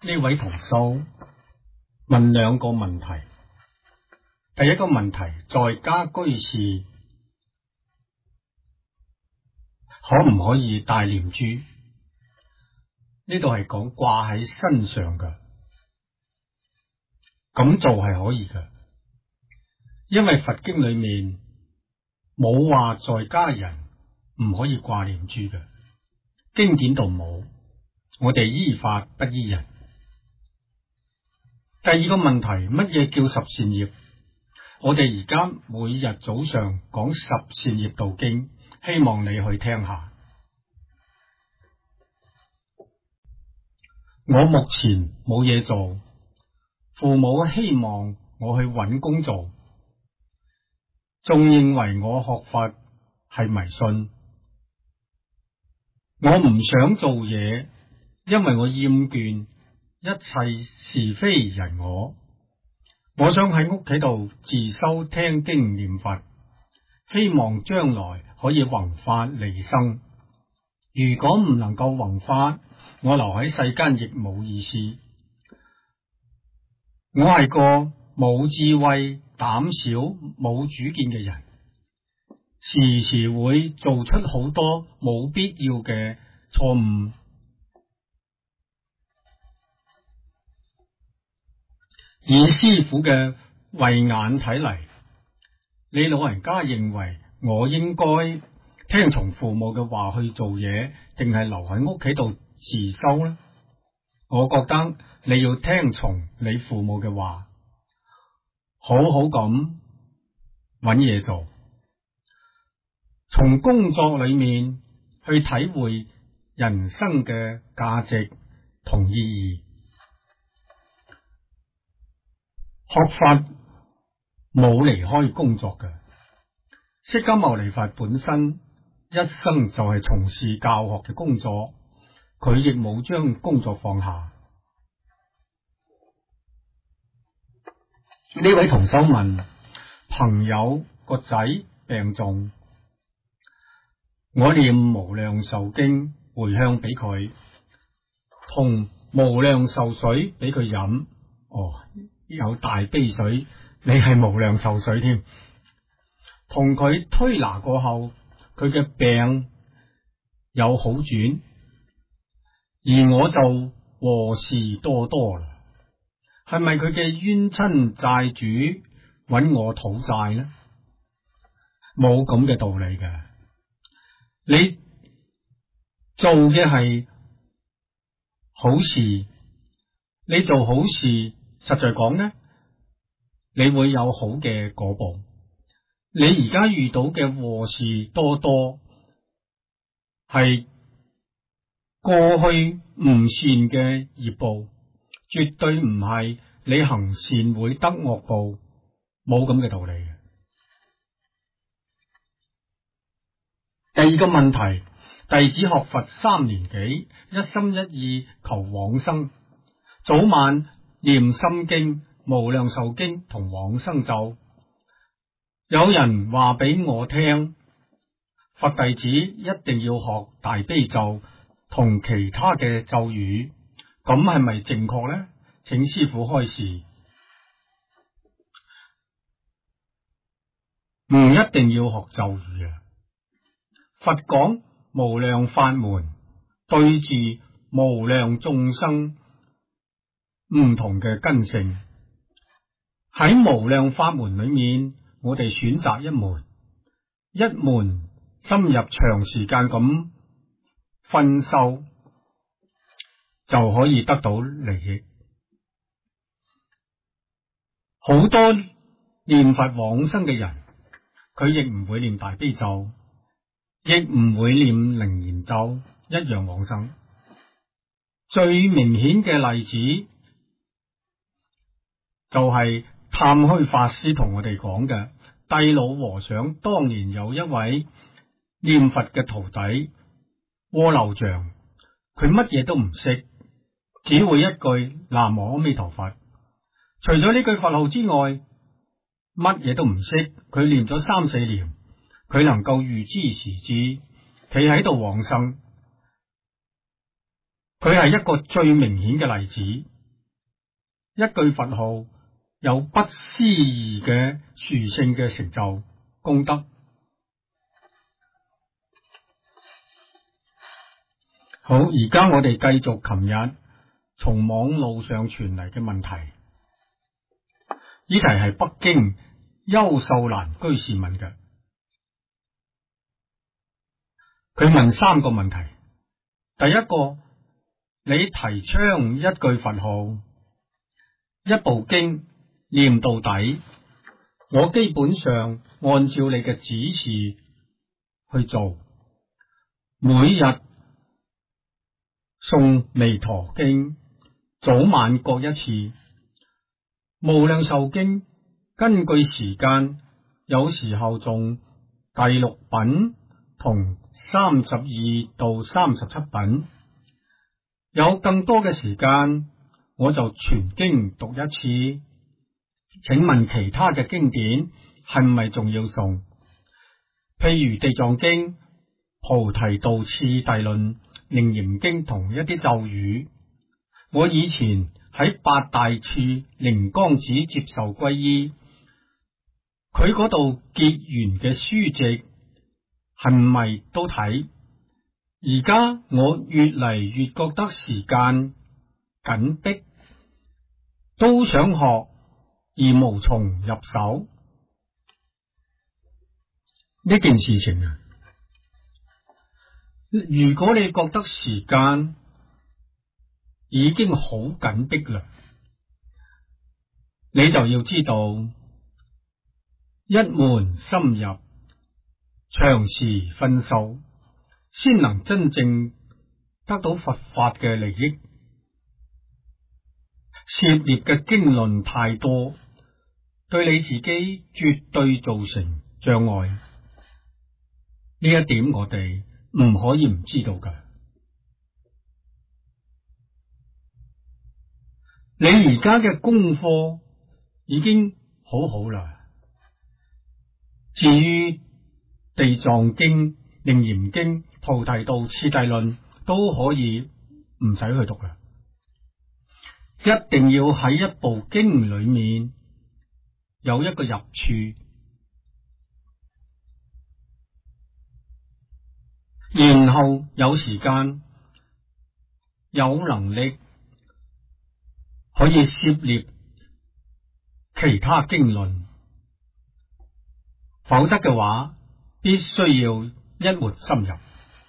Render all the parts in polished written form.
呢位同修問兩個問題。第一個問題，在家居士可唔可以戴念珠？呢度係講掛喺身上嘅，咁做係可以嘅，因為佛經裏面冇話在家人唔可以掛念珠嘅，經典度冇，我哋依法不依人。第二個問題，乜嘢叫十善業？我哋而家每日早上講十善業道經，希望你去聽下。我目前冇嘢做，父母希望我去揾工做，仲認為我學佛係迷信。我唔想做嘢，因為我厭倦一切是非人我。我想喺屋企度自修聽經念佛，希望將來可以弘法利生。如果唔能夠弘法，我留喺世間亦冇意思。我係個冇智慧、膽小、冇主見嘅人，時時會做出好多冇必要嘅錯誤。以師父嘅慧眼睇嚟，你老人家認為我應該聽從父母嘅話去做嘢，定係留喺屋企度自修呢？我覺得你要聽從你父母嘅話，好好咁揾嘢做，從工作裏面去體會人生嘅價值同意義。學法冇離開工作嘅，釋迦牟尼佛本身一生就係從事教學嘅工作，佢亦冇將工作放下。呢位同修問，朋友個仔病重，我念無量壽經回向俾佢，同無量壽水俾佢飲。有大悲水，你係無量壽水添。同佢推拿過後，佢嘅病有好轉，而我就禍事多多啦。係咪佢嘅冤親債主揾我討債呢？冇咁嘅道理嘅。你做嘅係好事，你做好事。實在講呢，你會有好嘅果報。你而家遇到嘅禍事多多，係過去唔善嘅業報，絕對唔係你行善會得惡報，冇咁嘅道理嘅。第二個問題，弟子學佛3年幾，一心一意求往生，早晚念心經、無量壽經同往生咒。有人話俾我聽，佛弟子一定要學大悲咒同其他嘅咒語，咁係咪正確呢？請師父開示。唔一定要學咒語啊！佛講無量法門，對治無量眾生唔同嘅根性，喺無量法門裏面，我哋選擇一門深入長時間咁熏修，就可以得到利益。好多念佛往生嘅人，佢亦唔會念大悲咒，亦唔會念楞嚴咒，一樣往生。最明顯嘅例子就係探虛法師同我哋講嘅，帝老和尚當年有一位念佛嘅徒弟窩漏像，佢乜嘢都唔識，只會一句南無阿彌陀佛。除咗呢句佛號之外，乜嘢都唔識。佢念咗3-4年，佢能夠預知時至，企喺度往生。佢係一個最明顯嘅例子。 一句佛號有不思議嘅殊勝嘅成就功德。好，而家我哋繼續琴日從網路上傳嚟嘅問題，呢題係北京邱秀蘭居士問嘅。佢問3個問題。第一個，你提倡一句佛號，一部經念到底，我基本上按照你嘅指示去做，每日誦彌陀經，早晚各一次。無量壽經根據時間，有時候誦第6品同32到37品，有更多嘅時間我就全經讀一次。請問其他嘅經典係咪仲要誦？譬如地藏經、菩提道次第論、楞嚴經同一啲咒語。我以前喺八大處靈光寺接受皈依，佢嗰度結緣嘅書籍係咪都睇？而家我越嚟越覺得時間緊迫，都想學而無從入手。呢件事情啊，如果你覺得時間已經好緊迫啦，你就要知道一門深入，長時熏修，先能真正得到佛法嘅利益。涉獵嘅經論太多，對你自己絕對造成障礙。呢一點我哋唔可以唔知道㗎。你而家嘅功課已經好好啦。至於地藏經、楞嚴經、菩提道次第論都可以唔使去讀啦。一定要喺一部經裏面有一個入處，然後有時間、有能力可以涉獵其他經論，否則嘅話必須要一門深入。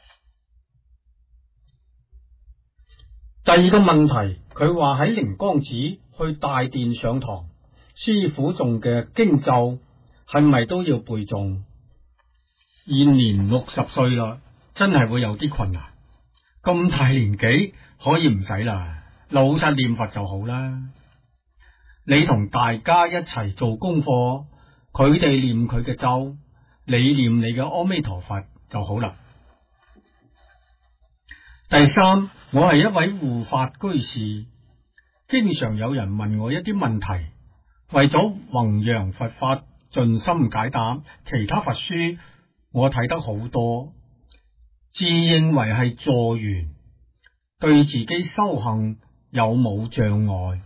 第二個問題，佢話喺靈光寺去大殿上堂，師父誦嘅經咒係咪都要背誦？現年60歲啦，真係會有啲困難。咁大年紀可以唔使啦，老實念佛就好啦。你同大家一齊做功課，佢哋念佢嘅咒，你念你嘅阿彌陀佛就好啦。第三，我係一位護法居士，經常有人問我一啲問題，為咗弘揚佛法，盡心解答。其他佛書我睇得好多，自認為係助緣，對自己修行有冇障礙？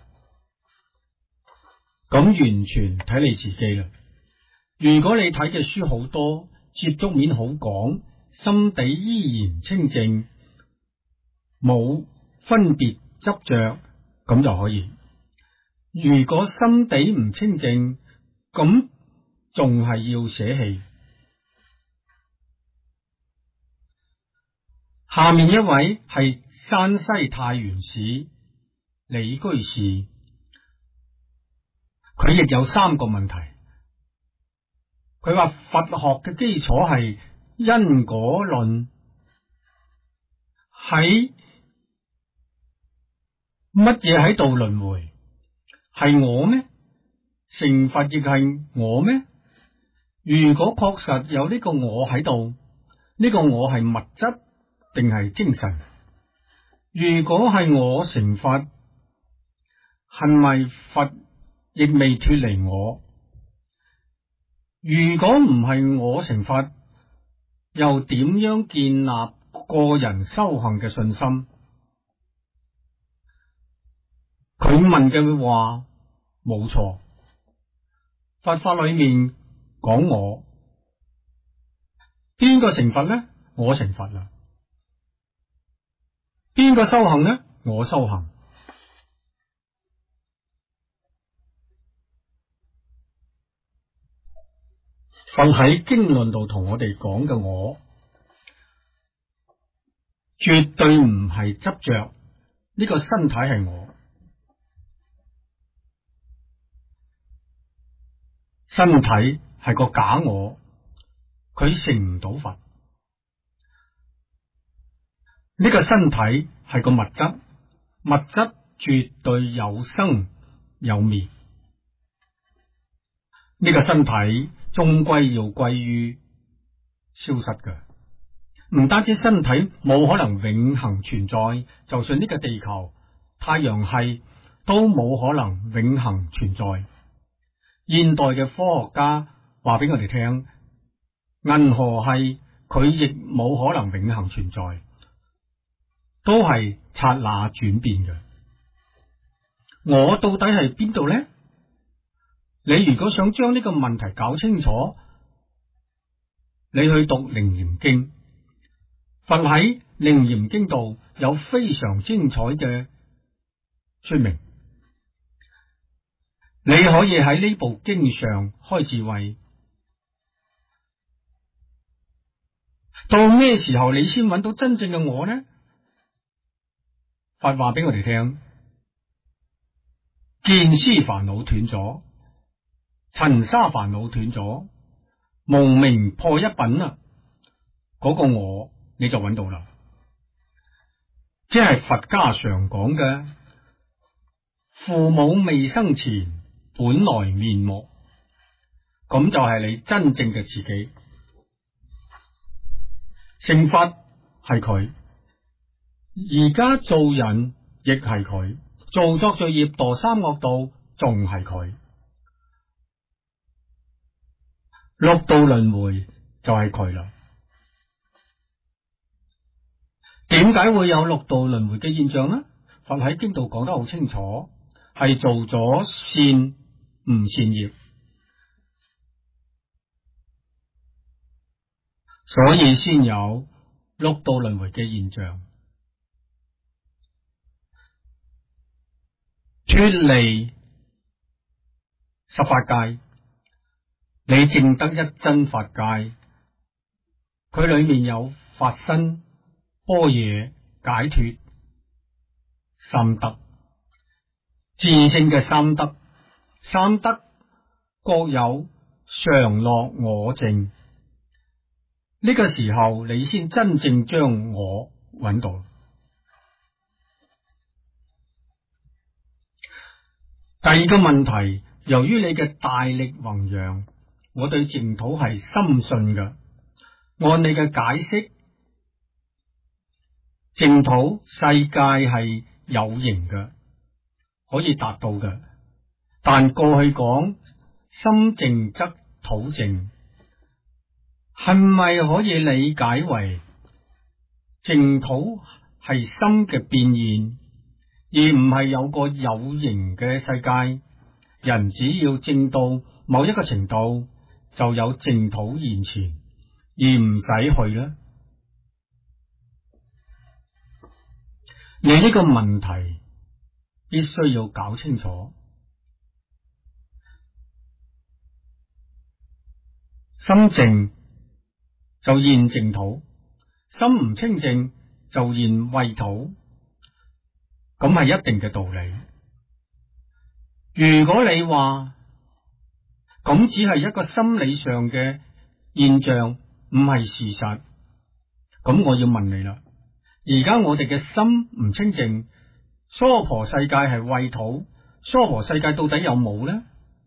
咁完全睇你自己啦。如果你睇嘅書好多，接觸面好廣，心底依然清淨，冇分別執着，咁就可以。如果心底唔清淨，咁仲係要捨棄。下面一位係山西太原市李居士，佢亦有3個問題。佢話佛學嘅基礎係因果論，喺乜嘢喺度輪迴？係我咩？成佛亦係我咩？如果確實有呢個我喺度，呢個我係物質定係精神？如果係我成佛，係咪佛亦未脫離我？如果唔係我成佛，又點樣建立個人修行嘅信心？ 佢問嘅話冇錯，佛法裏面講我，邊個成佛呢？我成佛啦。邊個修行呢？我修行。佛喺經論度同我哋講嘅我，絕對唔係執着呢個身體係我，身體係個假我，佢成唔到佛。呢個身體係個物質，物質絕對有生有滅，呢個身體終歸要歸於消失嘅。唔單止身體冇可能永恆存在，就算呢個地球、太陽系都冇可能永恆存在。現代嘅科學家話俾我哋聽，銀河系佢亦冇可能永恆存在，都係剎那轉變嘅。我到底係邊度呢？你如果想將呢個問題搞清楚，你去讀《楞嚴經》，佛喺《楞嚴經》度有非常精彩嘅說明。你可以喺呢部經上開智慧。到咩時候你先揾到真正嘅我呢？佛話俾我哋聽，見思煩惱斷咗，塵沙煩惱斷咗，無明破一品啦，嗰個我你就揾到啦。即係佛家常講嘅父母未生前本來面目，咁就係你真正嘅自己。成佛係佢，而家做人亦係佢，做作罪業墮三惡道仲係佢，六道輪迴就係佢啦。點解會有六道輪迴嘅現象呢？佛喺經度講得好清楚，係做咗善唔善業，所以先有六道輪迴嘅現象。脫離十法界，你證得一真法界，佢裏面有法身、般若、解脫三德，自性嘅三德，三德各有常樂我淨。呢個時候你先真正將我揾到。第二個問題，由於你嘅大力弘揚，我對淨土係深信嘅。按你嘅解釋，淨土世界係有形嘅，可以達到嘅。但過去講心淨則土淨，係咪可以理解為淨土係心嘅變現，而唔係有個有形嘅世界？人只要證到某一個程度，就有淨土現前，而唔使去啦。你呢個問題必須要搞清楚。心淨就現淨土，心唔清淨就現穢土，咁係一定嘅道理。如果你話咁只係一個心理上嘅現象，唔係事實，咁我要問你啦。而家我哋嘅心唔清淨，娑婆世界係穢土，娑婆世界到底有冇呢？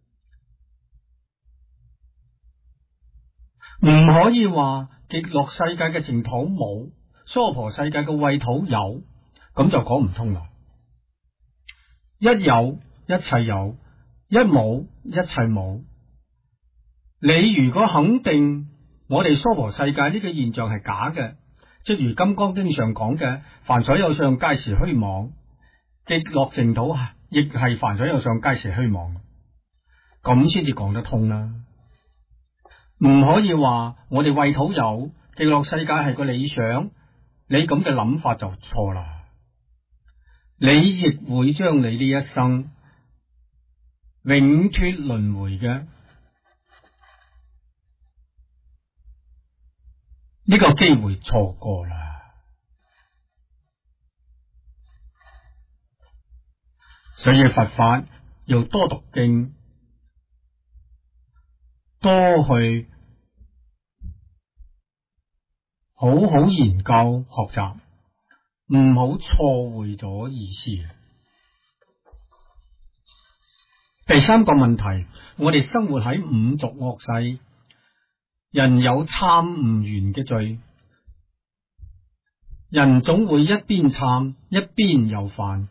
唔可以話極樂世界嘅淨土冇，娑婆世界嘅穢土有，咁就講唔通啦。一有一切有，一冇一切冇。你如果肯定我哋娑婆世界呢個現象係假嘅，即如《金剛經》上講嘅，凡所有相，皆是虛妄，極樂淨土亦係凡所有相皆是虛妄，咁先至講得通啦。唔可以話我哋為土有極樂世界係個理想，你咁嘅諗法就錯啦。你亦會將你呢一生永脫輪迴嘅呢個機會錯過啦。所以佛法要多讀經，多去好好研究學習，唔好錯會咗意思。第三個問題，我哋生活喺五濁惡世，人有懺唔完嘅罪，人總會一邊懺一邊又犯。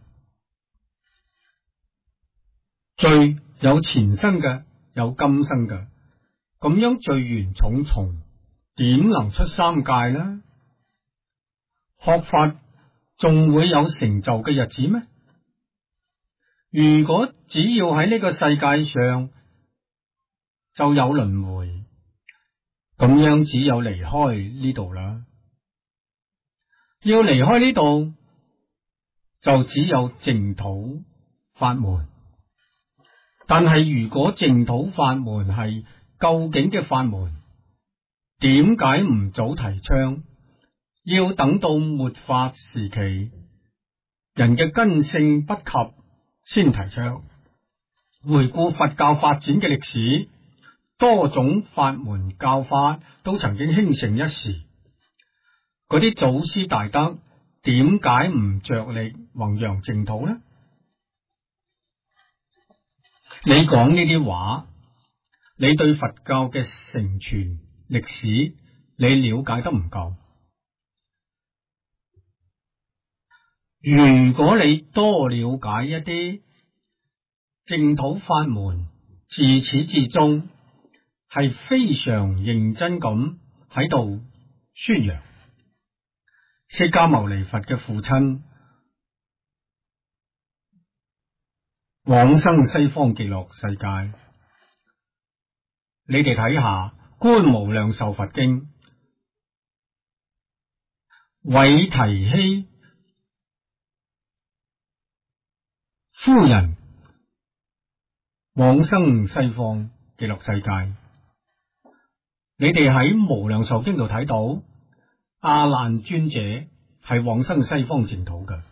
罪有前生嘅，有今生嘅，咁樣罪緣重重，點能出三界呢？學法仲會有成就嘅日子咩？如果只要喺呢個世界上就有輪迴，咁樣只有離開呢度啦。要離開呢度，就只有淨土法門。但係如果淨土法門係究竟嘅法門，點解唔早提倡？要等到末法時期，人嘅根性不及先提倡。回顧佛教發展嘅歷史，多種法門教法都曾經興盛一時。嗰啲祖師大德點解唔着力弘揚淨土呢？你講呢啲話，你對佛教嘅成傳歷史你了解得唔夠。如果你多了解一啲淨土法門，自始至終係非常認真咁喺度宣揚。釋迦牟尼佛嘅父親往生西方極樂世界，你哋睇下《觀無量壽佛經》，韋提希夫人往生西方極樂世界，你哋喺《無量壽經》度睇到阿難尊者係往生西方淨土嘅。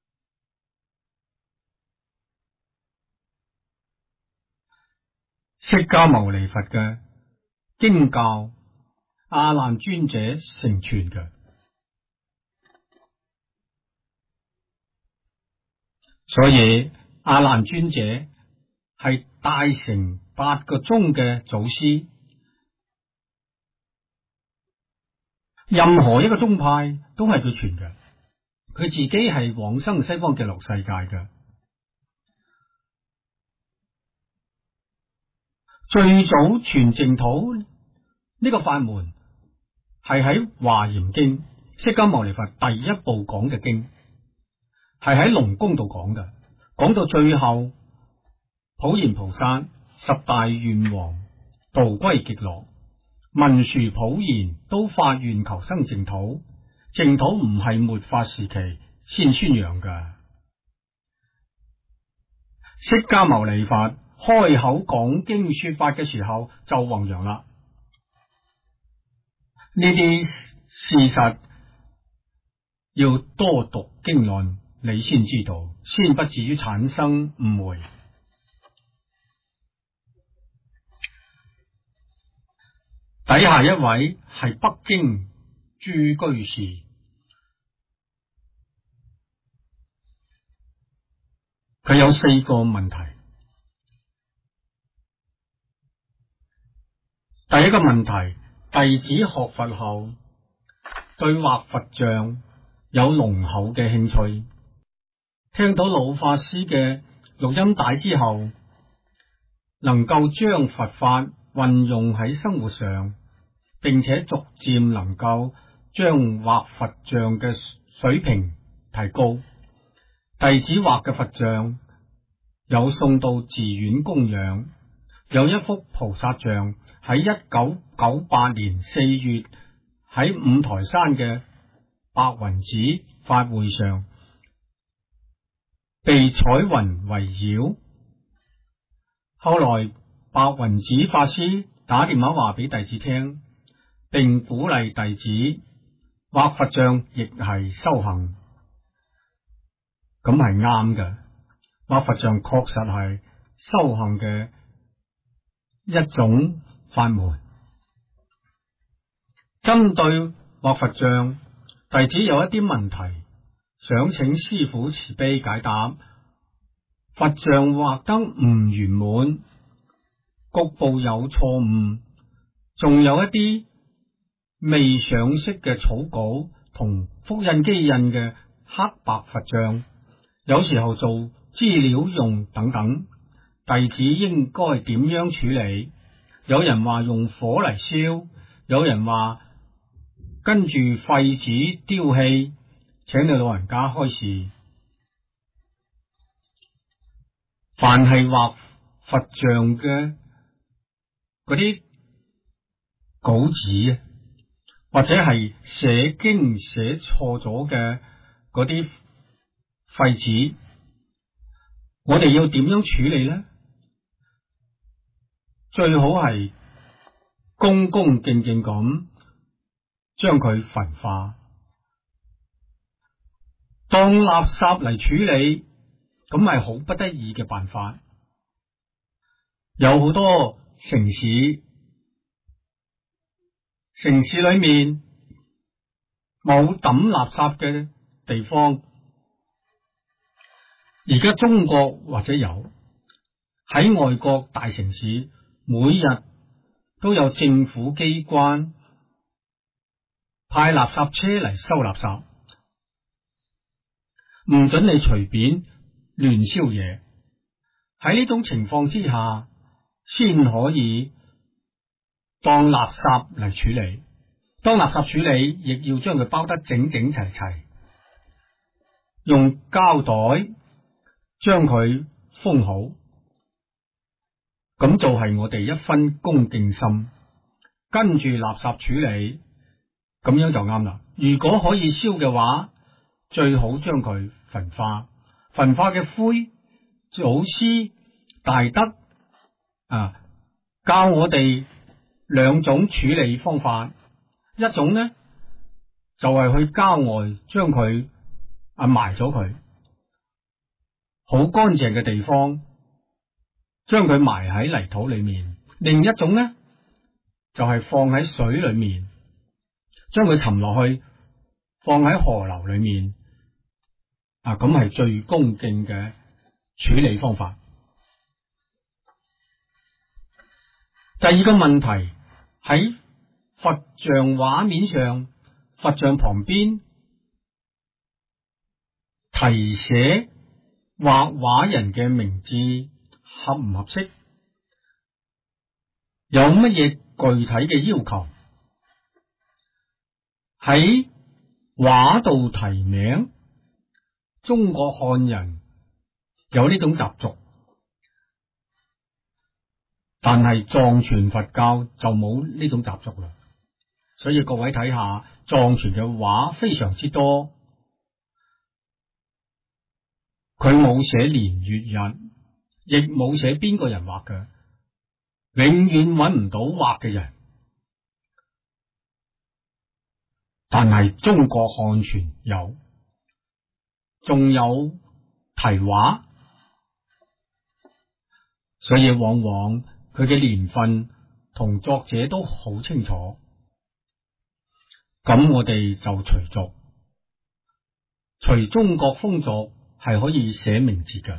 釋迦牟尼佛嘅經教，阿難尊者成傳嘅，所以阿難尊者係大乘8個宗嘅祖師。任何一個宗派都係佢傳嘅，佢自己係往生西方極樂世界嘅。最早傳淨土呢個法門係喺華嚴經，釋迦牟尼佛第一部講嘅經，係喺龍宮度講嘅。講到最後，普賢菩薩10大願王道歸極樂，文殊普賢都發願求生淨土。淨土唔係末法時期先宣揚嘅。釋迦牟尼佛開口講經說法嘅時候就弘揚啦。呢啲事實要多讀經論，你先知道，先不至於產生誤會。底下一位係北京朱居士，佢有4個問題。第一個問題，弟子學佛後對畫佛像有濃厚嘅興趣，聽到老法師嘅錄音帶之後，能夠將佛法運用喺生活上，並且逐漸能夠將畫佛像嘅水平提高。弟子畫嘅佛像有送到寺院供養。有一幅菩薩像喺1998年4月喺五台山嘅白雲寺法會上被彩雲圍繞。後來白雲寺法師打電話話俾弟子聽，並鼓勵弟子畫佛像亦係修行，咁係啱嘅。畫佛像確實係修行嘅一種法門。針對畫佛像，弟子有一啲問題想請師父慈悲解答。佛像畫得唔圓滿，局部有錯誤，仲有一啲未上色嘅草稿同複印機印嘅黑白佛像，有時候做資料用等等，弟子應該點樣處理？有人話用火嚟燒，有人話跟住廢紙丟棄，請你老人家開示。凡係畫佛像嘅嗰啲稿紙，或者係寫經寫錯咗嘅嗰啲廢紙，我哋要點樣處理呢？最好係恭恭敬敬咁將佢焚化，當垃圾嚟處理，咁係好不得已嘅辦法。有好多城市裏面冇抌垃圾嘅地方，而家中國或者有，喺外國大城市，每日都有政府機關派垃圾車嚟收垃圾，唔准你隨便亂燒嘢。喺呢種情況之下，先可以當垃圾嚟處理。當垃圾處理，亦要將佢包得整整齊齊，用膠袋將佢封好。咁就係我哋一分恭敬心，跟住垃圾處理，咁樣就啱啦。如果可以燒嘅話，最好將佢焚化。焚化嘅灰，祖師大德教我哋兩種處理方法。一種呢，就係去郊外將佢埋咗佢，好乾淨嘅地方，將佢埋喺泥土裏面。另一種呢，就係放喺水裏面，將佢沉落去，放喺河流裏面。咁係最恭敬嘅處理方法。第二個問題，喺佛像畫面上，佛像旁邊題寫畫畫人嘅名字合唔合適？有乜嘢具體嘅要求？喺畫度題名，中國漢人有呢種習俗，但係藏傳佛教就冇呢種習俗啦。所以各位睇下，藏傳嘅畫非常之多，佢冇寫年月日，亦冇寫邊個人畫嘅，永遠揾唔到畫嘅人。但係中國漢傳有，仲有題畫，所以往往佢嘅年份同作者都好清楚。咁我哋就隨俗，隨中國風俗係可以寫名字嘅。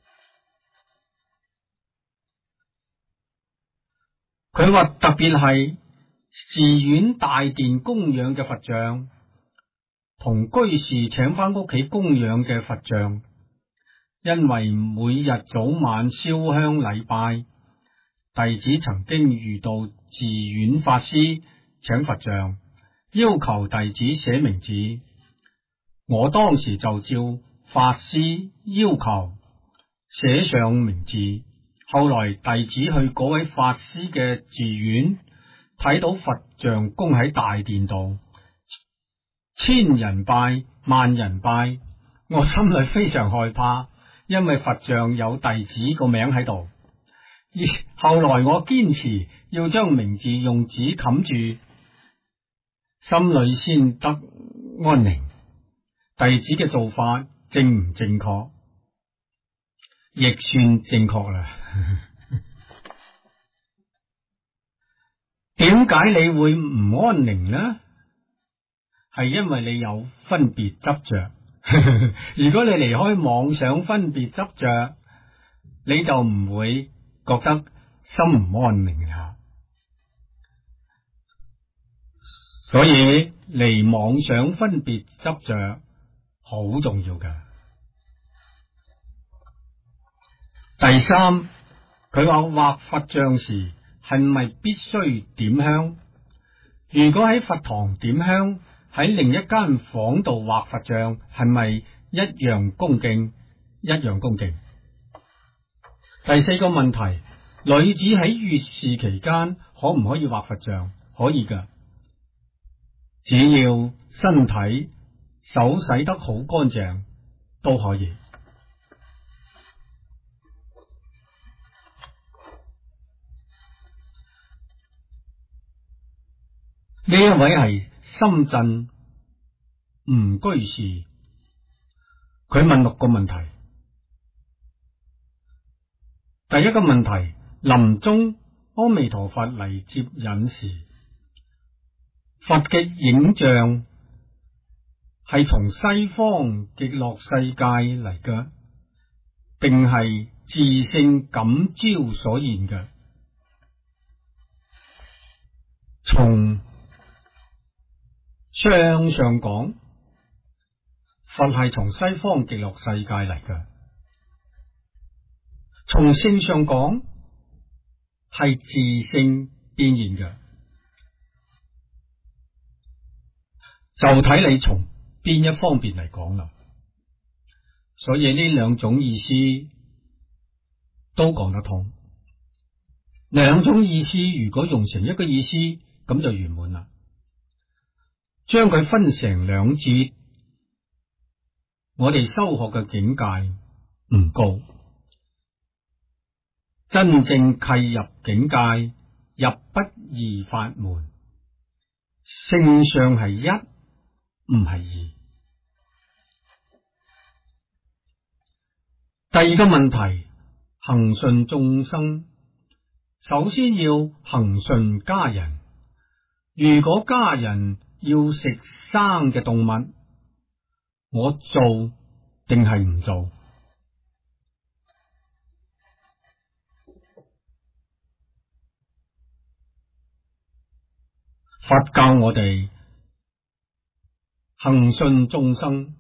佢話特別係寺院大殿供養嘅佛像，同居士請翻屋企供養嘅佛像，因為每日早晚燒香禮拜，弟子曾經遇到寺院法師請佛像，要求弟子寫名字，我當時就照法師要求寫上名字。後來弟子去嗰位法師嘅寺院，睇到佛像供喺大殿度，千人拜萬人拜，我心裏非常害怕，因為佛像有弟子個名喺度。後來我堅持要將名字用紙冚住，心裏先得安寧。弟子嘅做法正唔正確？亦算正確啦。點解你會唔安寧呢？係因為你有分別執着。如果你離開妄想分別執着，你就唔會覺得心唔安寧啦。所以離妄想分別執着好重要噶。第三，佢話畫佛像時係咪必須點香？如果喺佛堂點香，喺另一間房度畫佛像，係咪一樣恭敬？一樣恭敬。第四個問題，女子喺月事期間可唔可以畫佛像？可以噶，只要身體手洗得好乾淨都可以。呢一位係深圳吳居士，佢問6個問題。第一個問題，臨終阿彌陀佛嚟接引時，佛嘅影像係從西方極樂世界嚟嘅，定係自性感召所現嘅？從相上講，佛係從西方極樂世界嚟嘅；從性上講，係自性變現嘅。就睇你從邊一方面嚟講啦。所以呢兩種意思都講得通。兩種意思如果用成一個意思，咁就圓滿啦。將佢分成兩節，我哋修學嘅境界唔高，真正契入境界，入不二法門，性上係一，唔係二。第二個問題，恒順眾生，首先要恒順家人。如果家人要食生嘅動物，我做定係唔做？佛教我哋恒順眾生，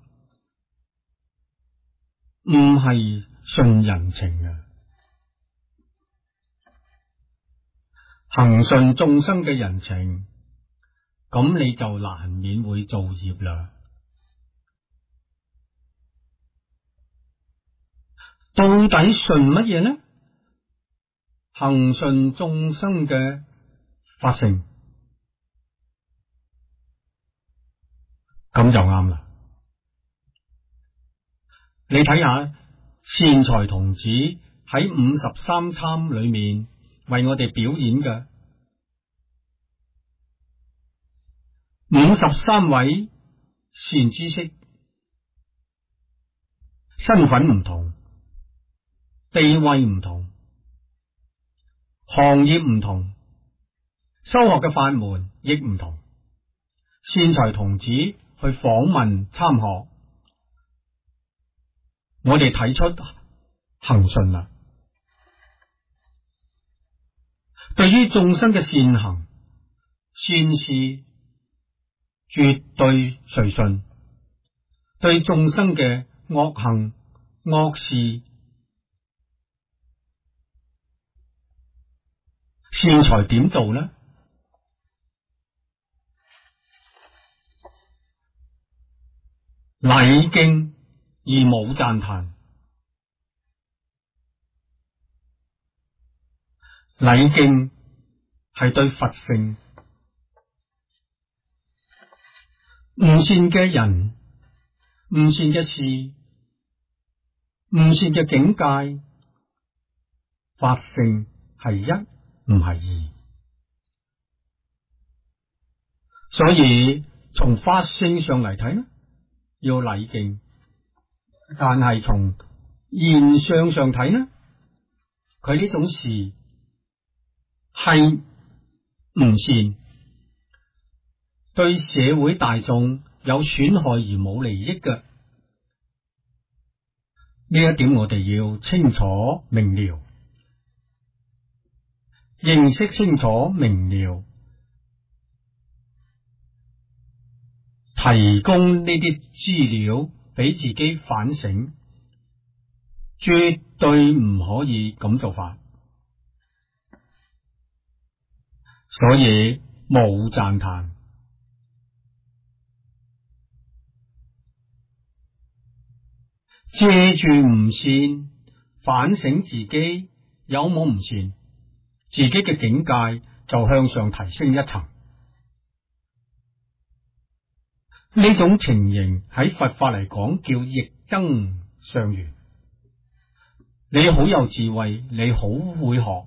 唔係順人情嘅。恒順眾生嘅人情，咁你就難免會造業啦。到底順乜嘢呢？恒順眾生嘅法性，咁就啱啦。你睇下善財童子喺53參裏面為我哋表演嘅53位善知識，身份唔同，地位唔同，行業唔同，修學嘅法門亦唔同。善財童子去訪問參學，我哋睇出恒順啦。對於眾生嘅善行善事，絕對隨順；對眾生嘅惡行惡事，善財點做呢？禮敬而冇讚歎， 禮敬係對佛性。唔善嘅人、唔善嘅事、唔善嘅境界，法性係一，唔係二。所以從法性上嚟睇呢，要禮敬；但係從現象上睇呢，佢呢種事係唔善，對社會大眾有損害而冇利益嘅。呢一點我哋要清楚明了，認識清楚明了，提供呢啲資料俾自己反省，絕對唔可以咁做法。所以冇讚嘆，借住唔善反省自己有冇唔善，自己嘅境界就向上提升一層。呢種情形喺佛法嚟講叫逆增上緣。你好有智慧，你好會學，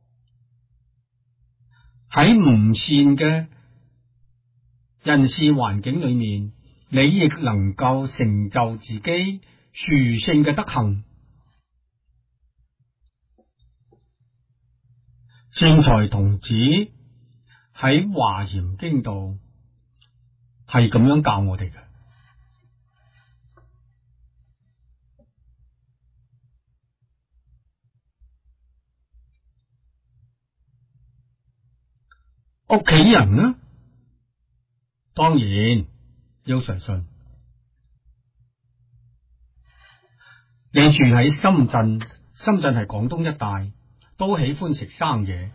喺唔善嘅人事環境裏面，你亦能夠成就自己殊勝嘅德行。善財童子喺華嚴經度係咁樣教我哋嘅。屋企人呢，當然要誠信。你住喺深圳，深圳係廣東一帶，都喜歡食生嘢，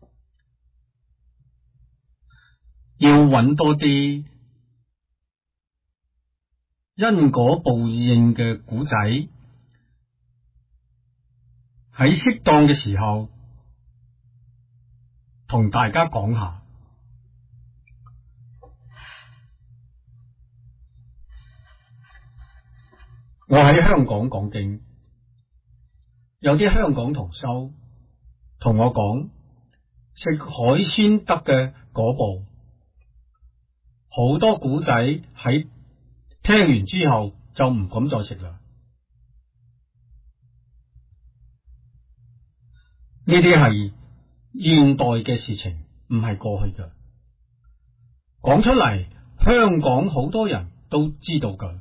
要揾多啲因果報應嘅古仔，喺適當嘅時候同大家講下。我喺香港講經，有啲香港同修同我講，食海鮮得嘅嗰部，好多古仔喺聽完之後就唔敢再食啦。呢啲係現代嘅事情，唔係過去嘅。講出嚟，香港好多人都知道㗎。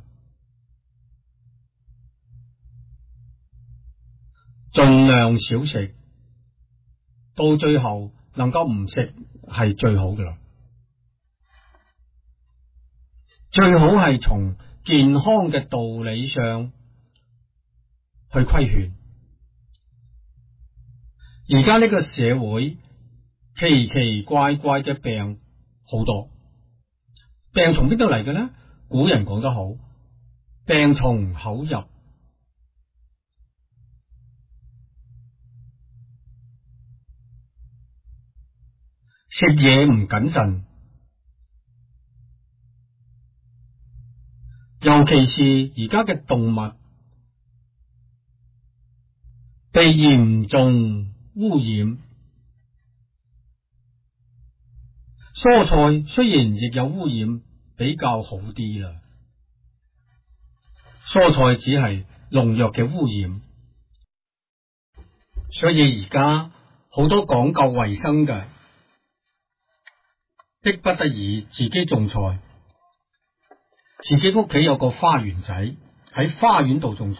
盡量少食，到最後能夠唔食係最好㗎喇。最好係從健康嘅道理上去規勸。而家呢個社會奇奇怪怪嘅病好多，病從邊度嚟嘅呢？古人講得好，病從口入。食嘢唔謹慎，尤其是而家嘅動物被嚴重污染。蔬菜雖然亦有污染，比較好啲啦。蔬菜只係農藥嘅污染，所以而家好多講究衛生嘅，迫不得已自己種菜，自己屋企有個花園仔，喺花園度種菜，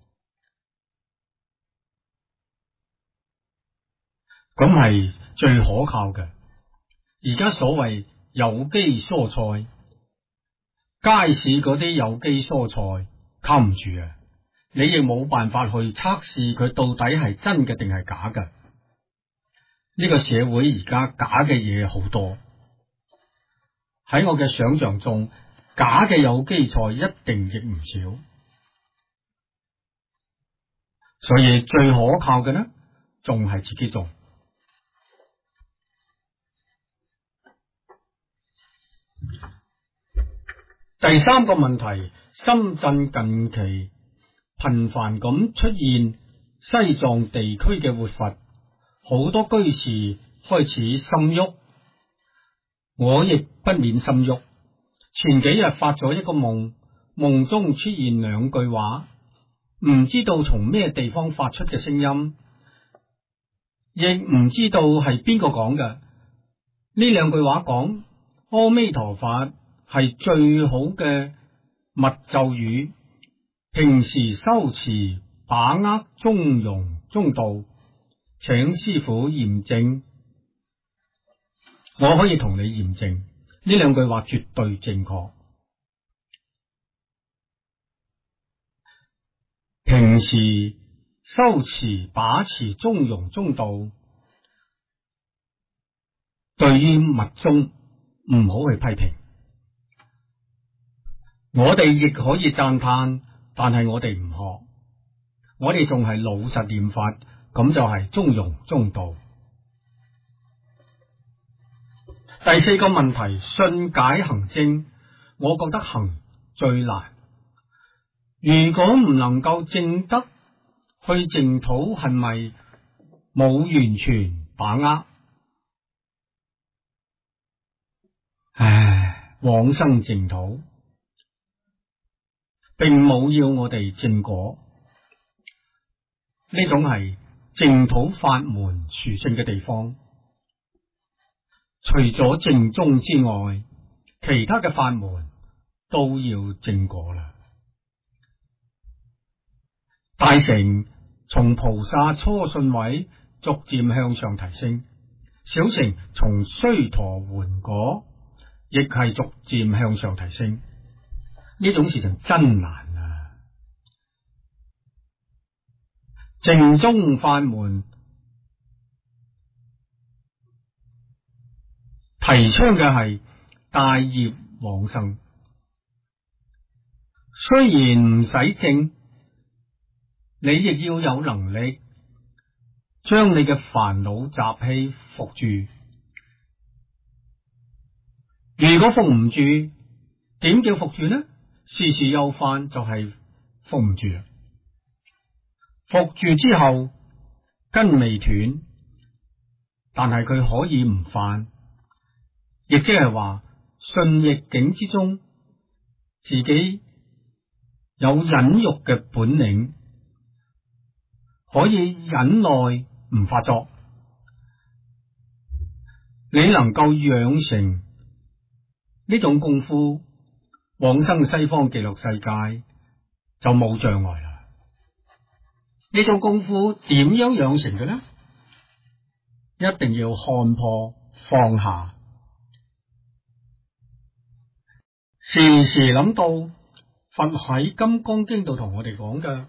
咁係最可靠嘅。而家所謂有機蔬菜，街市嗰啲有機蔬菜靠唔住啊！你亦冇辦法去測試佢到底係真嘅定係假嘅。呢個社會而家假嘅嘢好多。喺我嘅想象中，假嘅有機菜一定亦唔少，所以最可靠嘅呢，仲係自己種。 第三個問題，深圳近期頻繁咁出現西藏地區嘅活佛，好多居士開始心喐，我亦不免心喐。前幾日發咗一個夢，夢中出現兩句話，唔知道從咩地方發出嘅聲音，亦唔知道係邊個講嘅。呢兩句話講：阿彌陀佛係最好嘅密咒語，平時修持把握中庸中道，請師父驗證。我可以同你驗證，呢兩句話絕對正確。平時修持把持中庸中道，對於密宗唔好去批評，我哋亦可以讚嘆，但係我哋唔學，我哋仲係老實念法，咁就係中庸中道。第四個問題，信解行證，我覺得行最難。如果唔能夠證得，去淨土係咪冇完全把握？唉，往生淨土並冇要我哋證果，呢種係淨土法門殊勝嘅地方。除咗正宗之外，其他嘅法門都要證果啦。大乘從菩薩初信位逐漸向上提升，小乘從須陀洹果亦係逐漸向上提升。呢種事情真難啊！正宗法門提倡嘅係大業往生，雖然唔使證，你亦要有能力將你嘅煩惱習氣伏住。如果伏唔住，點叫伏住呢？時時又犯就係伏唔住。伏住之後根未斷，但係佢可以唔犯。亦即係話，順逆境之中，自己有忍辱嘅本領，可以忍耐唔發作。你能夠養成呢種功夫，往生西方極樂世界就冇障礙啦。呢種功夫點樣養成嘅呢？一定要看破放下。時時諗到佛喺《金剛經》度同我哋講嘅，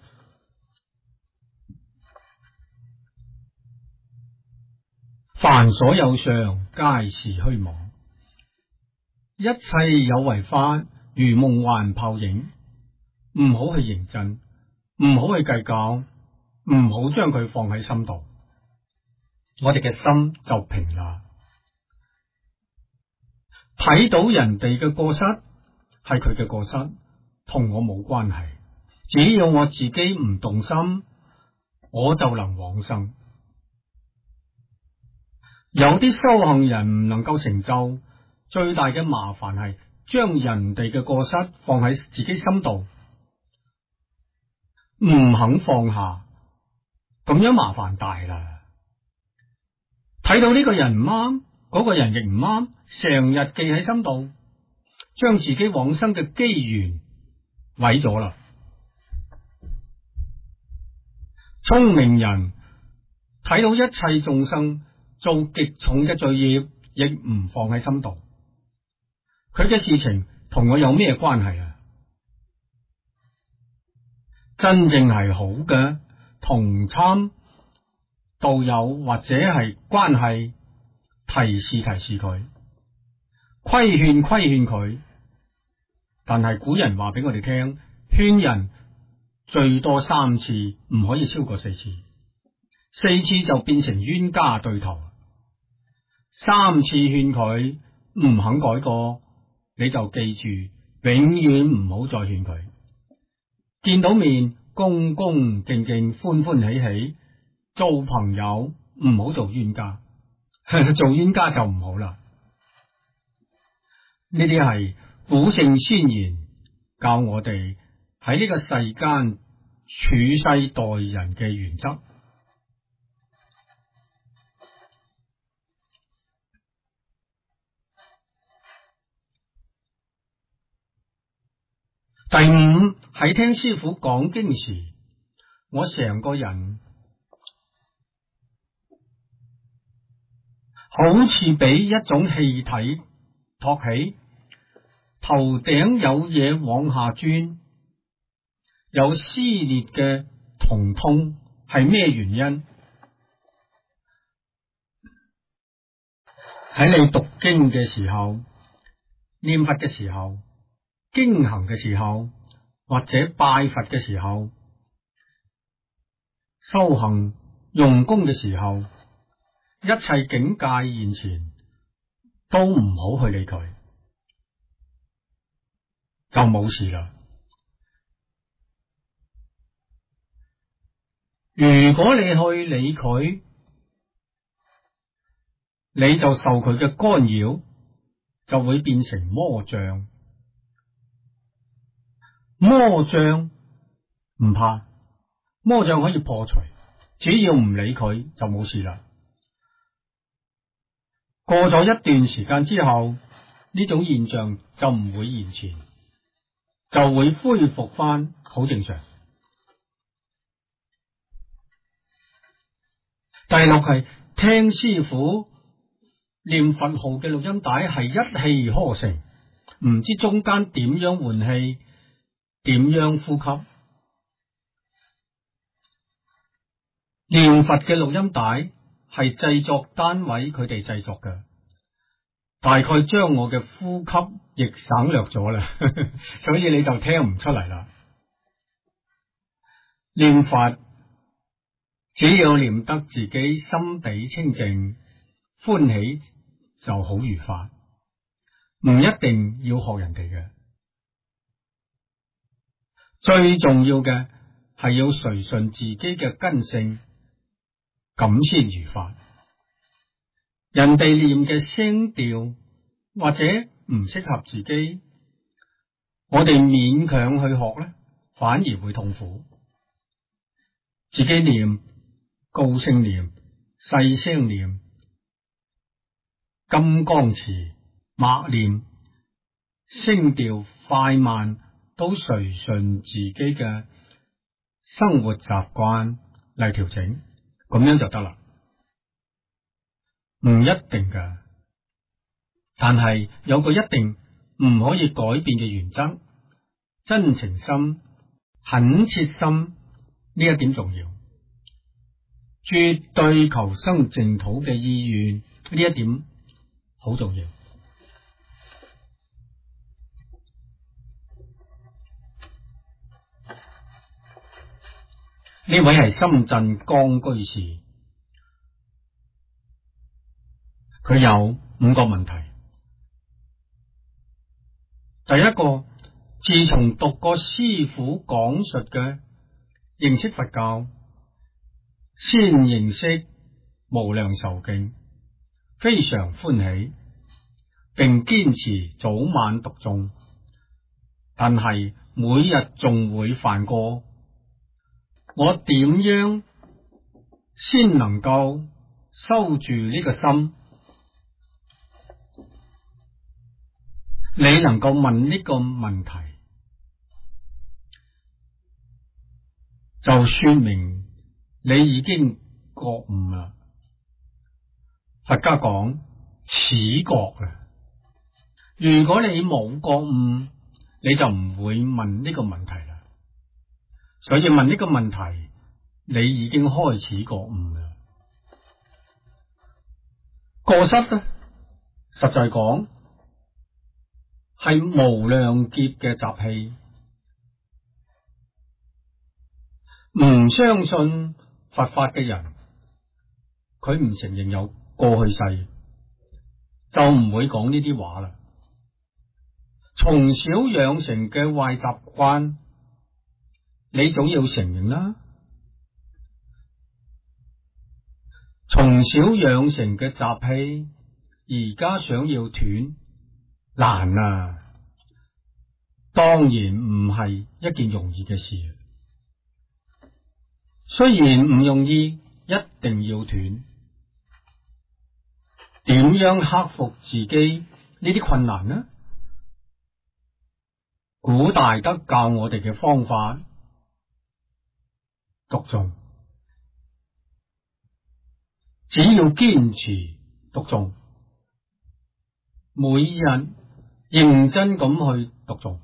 凡所有相，皆是虛妄。一切有為法，如夢幻泡影。唔好去認真，唔好去計較，唔好將佢放喺心度，我哋嘅心就平啦。睇到人哋嘅過失，係佢嘅過失，同我冇關係。只要我自己唔動心，我就能往生。有啲修行人唔能夠成就，最大嘅麻煩係將人哋嘅過失放喺自己心度，唔肯放下，咁樣麻煩大啦。睇到呢個人唔啱，嗰個人亦唔啱，成日記喺心度，將自己往生嘅機緣毀咗啦。聰明人睇到一切眾生做極重嘅罪業，亦唔放喺心度，佢嘅事情同我有咩關係啊？真正係好嘅同參道友或者係關係，提示佢，規勸佢。但係古人話俾我哋聽，勸人最多3次，唔可以超過4次，4次就變成冤家對頭。3次勸佢唔肯改過，你就記住永遠唔好再勸佢。見到面恭恭敬敬、歡歡喜喜，做朋友唔好做冤家，做冤家就唔好啦。呢啲係古聖先賢教我哋喺呢個世間處世待人嘅原則。第五，喺聽師父講經時，我成個人好似俾一種氣體托起，頭頂有嘢往下鑽，有撕裂嘅疼痛，係咩原因？喺你讀經嘅時候，念佛嘅時候，經行嘅時候，或者拜佛嘅時候，修行用功嘅時候，一切境界現前，都唔好去理佢，就冇事啦。如果你去理佢，你就受佢嘅干擾，就會變成魔障。魔障唔怕，魔障可以破除，只要唔理佢就冇事啦。過咗一段時間之後，呢種現象就唔會現前，就會恢復翻好正常。第六係聽師父念佛號嘅錄音帶係一氣呵成，唔知中間點樣換氣，點樣呼吸。念佛嘅錄音帶係製作單位佢哋製作嘅，大概將我嘅呼吸亦省略咗啦，所以你就聽唔出嚟啦。念佛只要念得自己心地清淨、歡喜就好如法，唔一定要學人哋嘅。最重要嘅係要隨順自己嘅根性，咁先如法。人哋念嘅聲調或者唔適合自己，我哋勉強去學咧，反而會痛苦。自己念，高聲念、細聲念、金剛持、默念，聲調快慢都隨順自己嘅生活習慣嚟調整，咁樣就得啦。唔一定噶，但係有個一定唔可以改變嘅原則，真情心、懇切心呢一點重要，絕對求生淨土嘅意願呢一點好重要。呢位係深圳江居士，佢有5個問題。第一個，自從讀過師父講述嘅認識佛教，先認識無量壽經，非常歡喜，並堅持早晚讀誦，但係每日仲會犯過。我點樣先能夠收住呢個心？你能夠問呢個問題，就說明你已經覺悟啦。佛家講始覺啦。如果你冇覺悟，你就唔會問呢個問題啦。所以問呢個問題，你已經開始覺悟啦。過失咧，實在講係無量劫嘅習氣，唔相信佛法嘅人，佢唔承認有過去世，就唔會講呢啲話啦。 從小養成嘅壞習慣，你總要承認啦。從小養成嘅習氣，而家想要斷，難啊！當然唔係一件容易嘅事。雖然唔容易，一定要斷。點樣克服自己呢啲困難呢？古大德教我哋嘅方法，讀誦。只要堅持讀誦，每日認真咁去讀誦，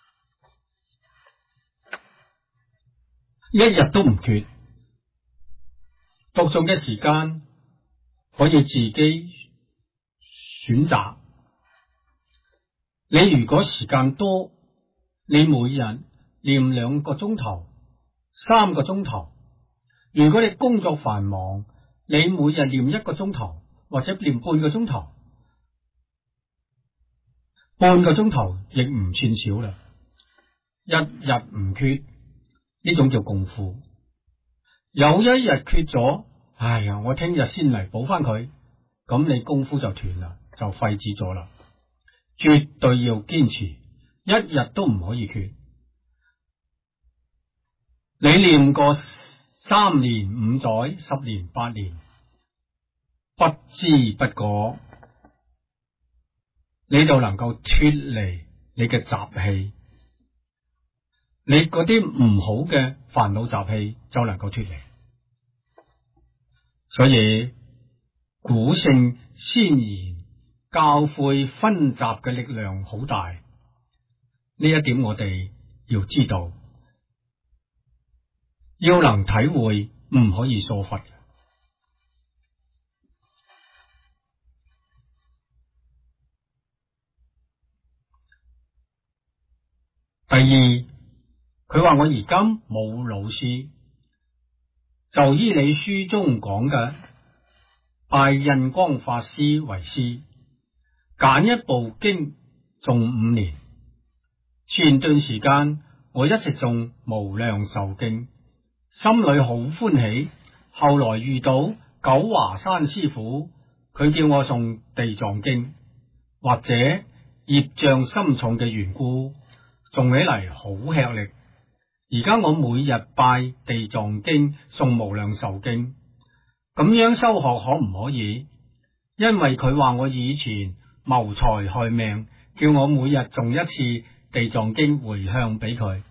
一日都唔缺。讀誦嘅時間可以自己選擇。你如果時間多，你每日念2個鐘頭、3個鐘頭。如果你工作繁忙，你每日念1個鐘頭，或者念半個鐘頭。半個鐘頭亦唔算少啦。一日唔缺，呢種叫功夫。有一日缺咗，哎呀，我聽日先嚟補翻佢，咁你功夫就斷啦，就廢止咗啦。絕對要堅持，一日都唔可以缺。你念過3年5載、10年8年，不知不覺你就能夠脫離你嘅習氣，你嗰啲唔好嘅煩惱習氣就能夠脫離。所以古聖先賢教誨熏習嘅力量好大，呢一點我哋要知道，要能體會，唔可以疏忽。第二，佢話我而家冇老師，就依你書中講嘅，拜印光法師為師，揀一部經誦5年。前段時間我一直誦無量壽經，心裏好歡喜。後來遇到九華山師傅，佢叫我誦地藏經，或者業障深重嘅緣故，誦起嚟好吃力。而家我每日拜地藏經、誦無量壽經，咁樣修學可唔可以？因為佢話我以前謀財害命，叫我每日誦一次地藏經回向俾佢。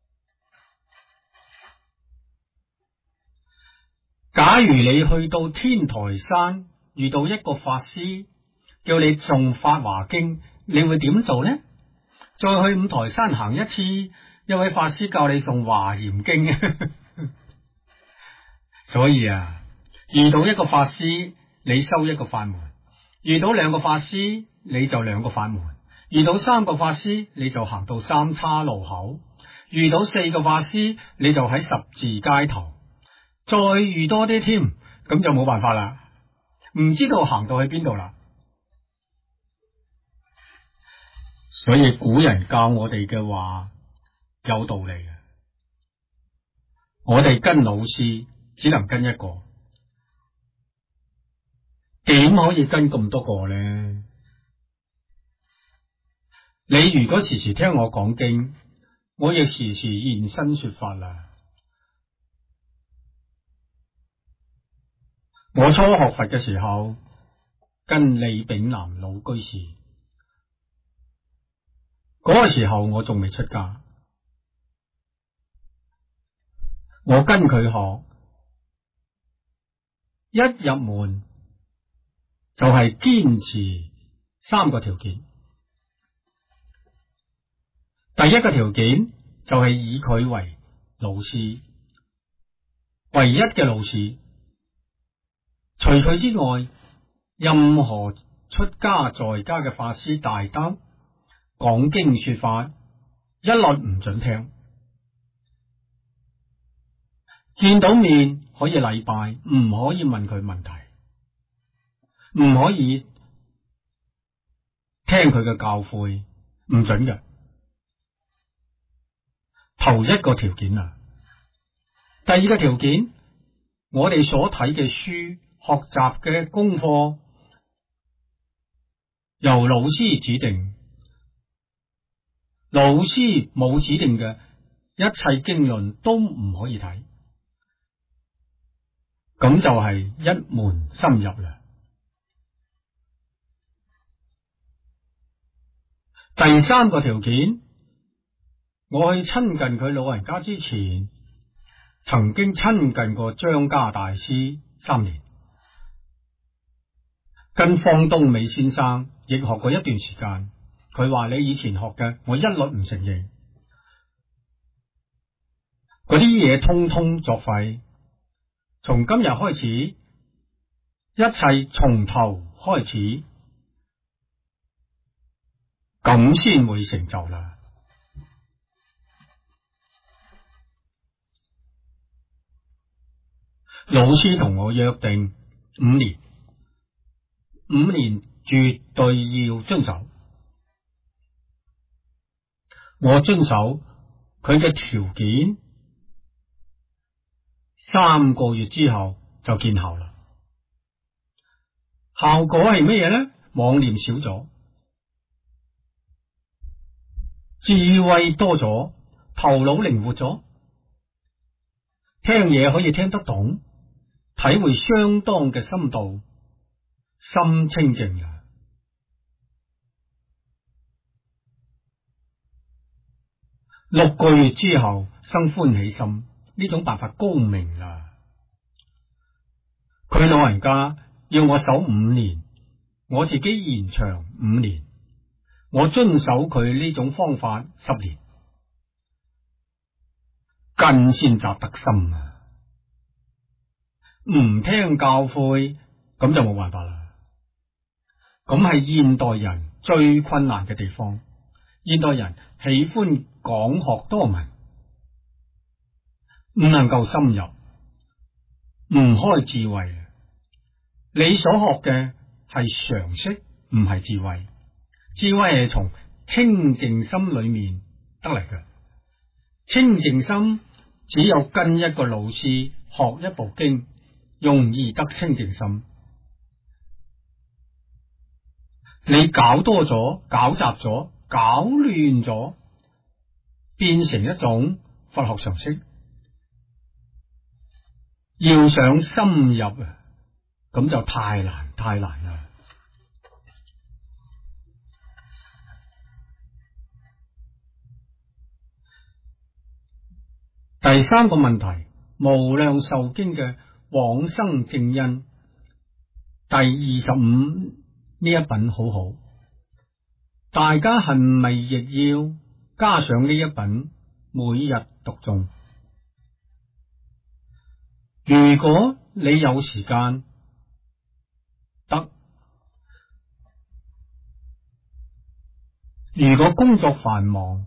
假如你去到天台山遇到一個法師，叫你誦法華經，你會點做呢？再去五台山行一次，一位法師教你誦華嚴經。所以啊，遇到一個法師，你修一個法門；遇到2個法師，你就2個法門；遇到3個法師，你就行到3岔路口；遇到4個法師，你就喺十字街頭；再遇多啲添，咁就冇辦法啦，唔知道行到去邊度啦。所以古人教我哋嘅話有道理嘅，我哋跟老師只能跟一個，點可以跟咁多個呢？你如果時時聽我講經，我亦時時現身說法啦。我初學佛嘅時候，跟李炳南老居士，嗰個時候我仲未出家，我跟佢學，一入門就係堅持3個條件。第一個條件就係以佢為老師，唯一嘅老師，除佢之外，任何出家在家嘅法師大德講經說法，一律唔准聽。見到面可以禮拜，唔可以問佢問題，唔可以聽佢嘅教誨， 唔准嘅。頭一個條件啊，第二個條件，我哋所睇嘅書、學習嘅功課由老師指定，老師冇指定嘅一切經論都唔可以睇，咁就係一門深入啦。第三個條件，我去親近佢老人家之前，曾經親近過張家大師3年，跟方東美先生亦學過一段時間。佢話你以前學嘅，我一律唔承認，嗰啲嘢通通作廢。從今日開始，一切從頭開始，咁先會成就啦。老師同我約定5年，5年絕對要遵守。我遵守佢嘅條件，3個月之後就見效啦。效果係乜嘢呢？妄念少咗，智慧多咗，頭腦靈活咗，聽嘢可以聽得懂，體會相當嘅深度，心清淨啦。6個月之後生歡喜心，呢種辦法高明啦。佢老人家要我守5年，我自己延長5年，我遵守佢呢種方法10年，根先扎得深啊！唔聽教誨，咁就冇辦法啦。咁係現代人最困難嘅地方。現代人喜歡講學多聞，唔能夠深入，唔開智慧。你所學嘅係常識，唔係智慧。智慧係從清淨心裏面得嚟嘅。清淨心只有跟一個老師學一部經，容易得清淨心。你搞多咗，搞雜咗，搞亂咗，變成一種佛學常識，要想深入啊，咁就太難啦。第3個問題，無量壽經嘅往生正因第25呢一品好好，大家係咪亦要加上呢一品，每日讀誦？如果你有時間得，如果工作繁忙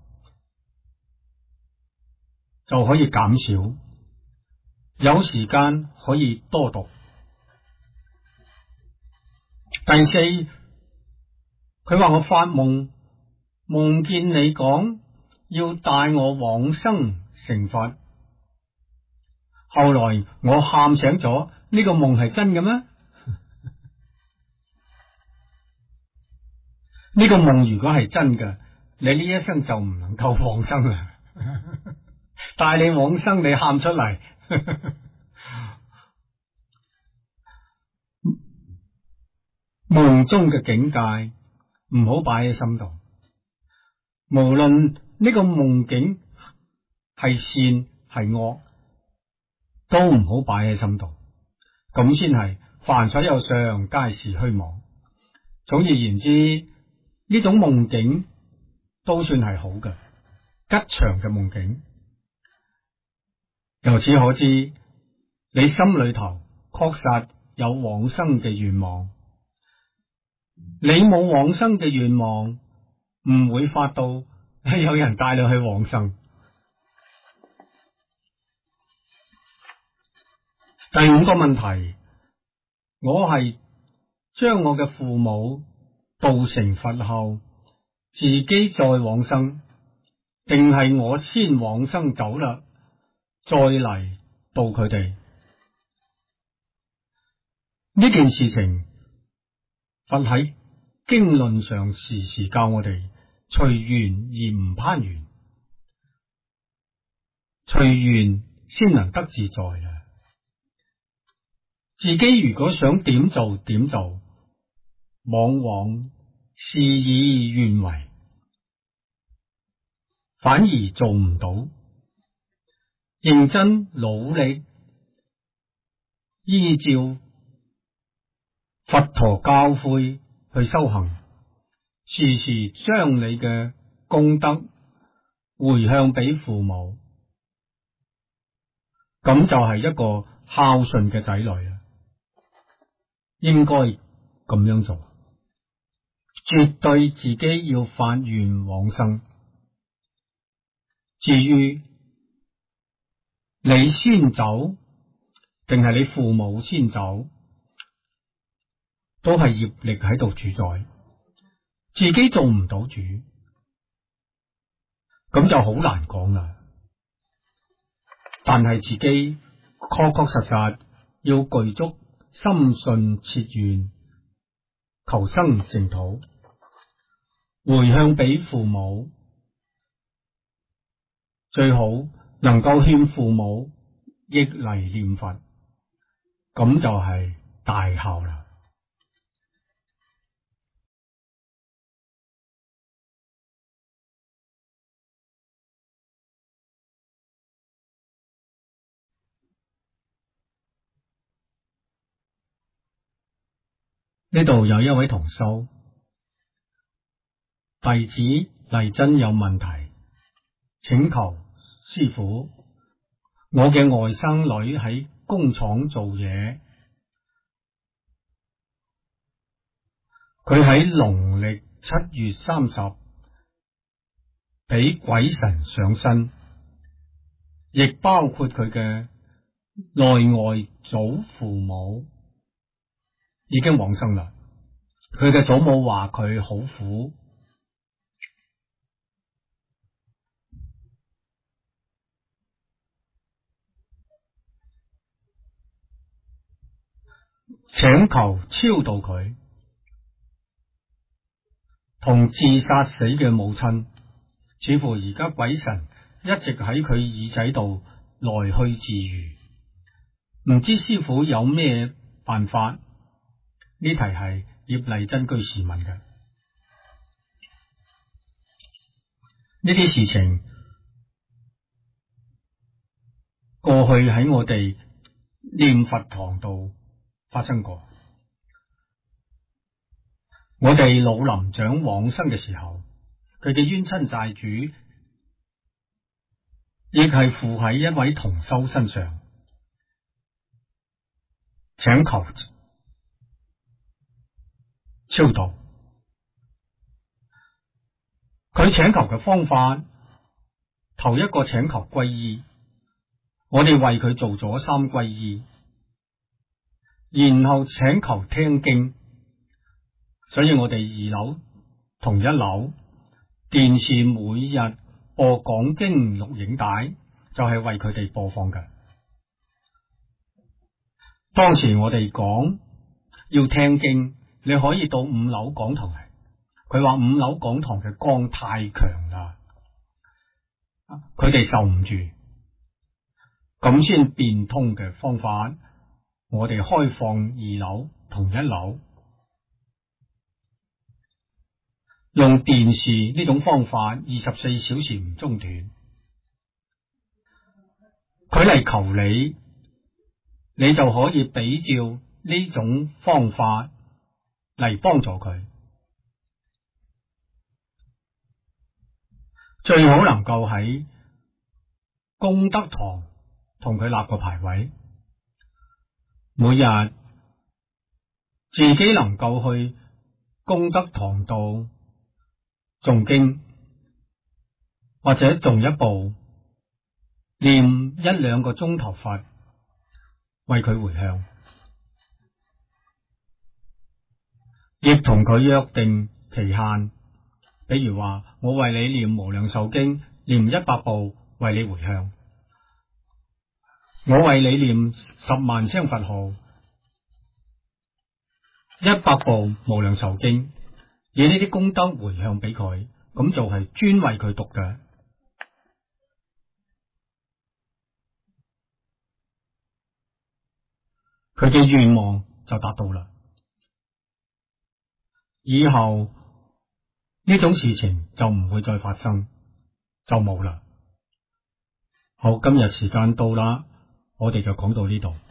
就可以減少，有時間可以多讀。第4，佢話我發夢，夢見你講要帶我往生成佛，後來我喊醒咗，呢個夢係真嘅咩？呢個夢如果係真嘅，你呢一生就唔能夠往生啦。帶你往生，你喊出嚟。夢中嘅境界唔好擺喺心度，無論呢個夢境係善係惡，都唔好擺喺心度，咁先係凡所有相，皆是虛妄。總而言之，呢種夢境都算係好嘅，吉祥嘅夢境。由此可知，你心裏頭確實有往生嘅願望。你冇往生嘅願望，唔會發到有人帶你去往生。第5個問題，我係將我嘅父母道成佛後， 自己再往生，定係我先往生走啦，再嚟度佢哋？呢件事情，佛喺經論上時時教我哋隨緣而唔攀緣，隨緣先能得自在啊！自己如果想點做點做，往往事與願違，反而做唔到。認真努力依照佛陀教誨去修行，時時將你嘅功德回向俾父母，咁就係一個孝順嘅仔女啊！應該咁樣做，絕對自己要發願往生。至於你先走，定係你父母先走，都係業力喺度主宰，自己做唔到主，咁就好難講啦。但係自己確確實實要具足深信切願，求生淨土，回向俾父母，最好能夠勸父母憶嚟念佛，咁就係大孝啦。呢度有一位同修，弟子麗珍有問題，請求師父。我嘅外甥女喺工廠做嘢，佢喺農曆7月30俾鬼神上身，亦包括佢嘅內外祖父母已經往生啦。佢嘅祖母話佢好苦，請求超度佢。同自殺死嘅母親，似乎而家鬼神一直喺佢耳仔度來去自如，唔知師父有咩辦法？呢題係葉麗珍居士問嘅。呢啲事情過去喺我哋念佛堂度發生過。我哋老林長往生嘅時候，佢嘅冤親債主亦係附喺一位同修身上，請求超度。佢請求嘅方法，頭一個請求皈依，我哋為佢做咗3皈依，然後請求聽經。所以我哋2樓同1樓電視每日播講經錄影帶，就係為佢哋播放嘅。當時我哋講要聽經，你可以到5樓講堂嚟。佢話5樓講堂嘅光太強啦，佢哋受唔住，咁先變通嘅方法，我哋開放2樓同1樓。用電視呢種方法24小時唔中斷，佢嚟求你，你就可以比照呢種方法嚟幫助佢，最好能夠喺功德堂同佢立個牌位，每日自己能夠去功德堂度誦經，或者誦一部，念1-2個鐘頭佛，為佢回向，亦同佢約定期限， 比如話我為你念無量壽經，念100部為你回向，我為你念10萬聲佛號，100部無量壽經，以呢啲功德回向俾佢，咁就係專為佢讀嘅。佢嘅願望就達到啦。以後呢種事情就唔會再發生，就冇啦。好，今日時間到啦，我哋就講到呢度。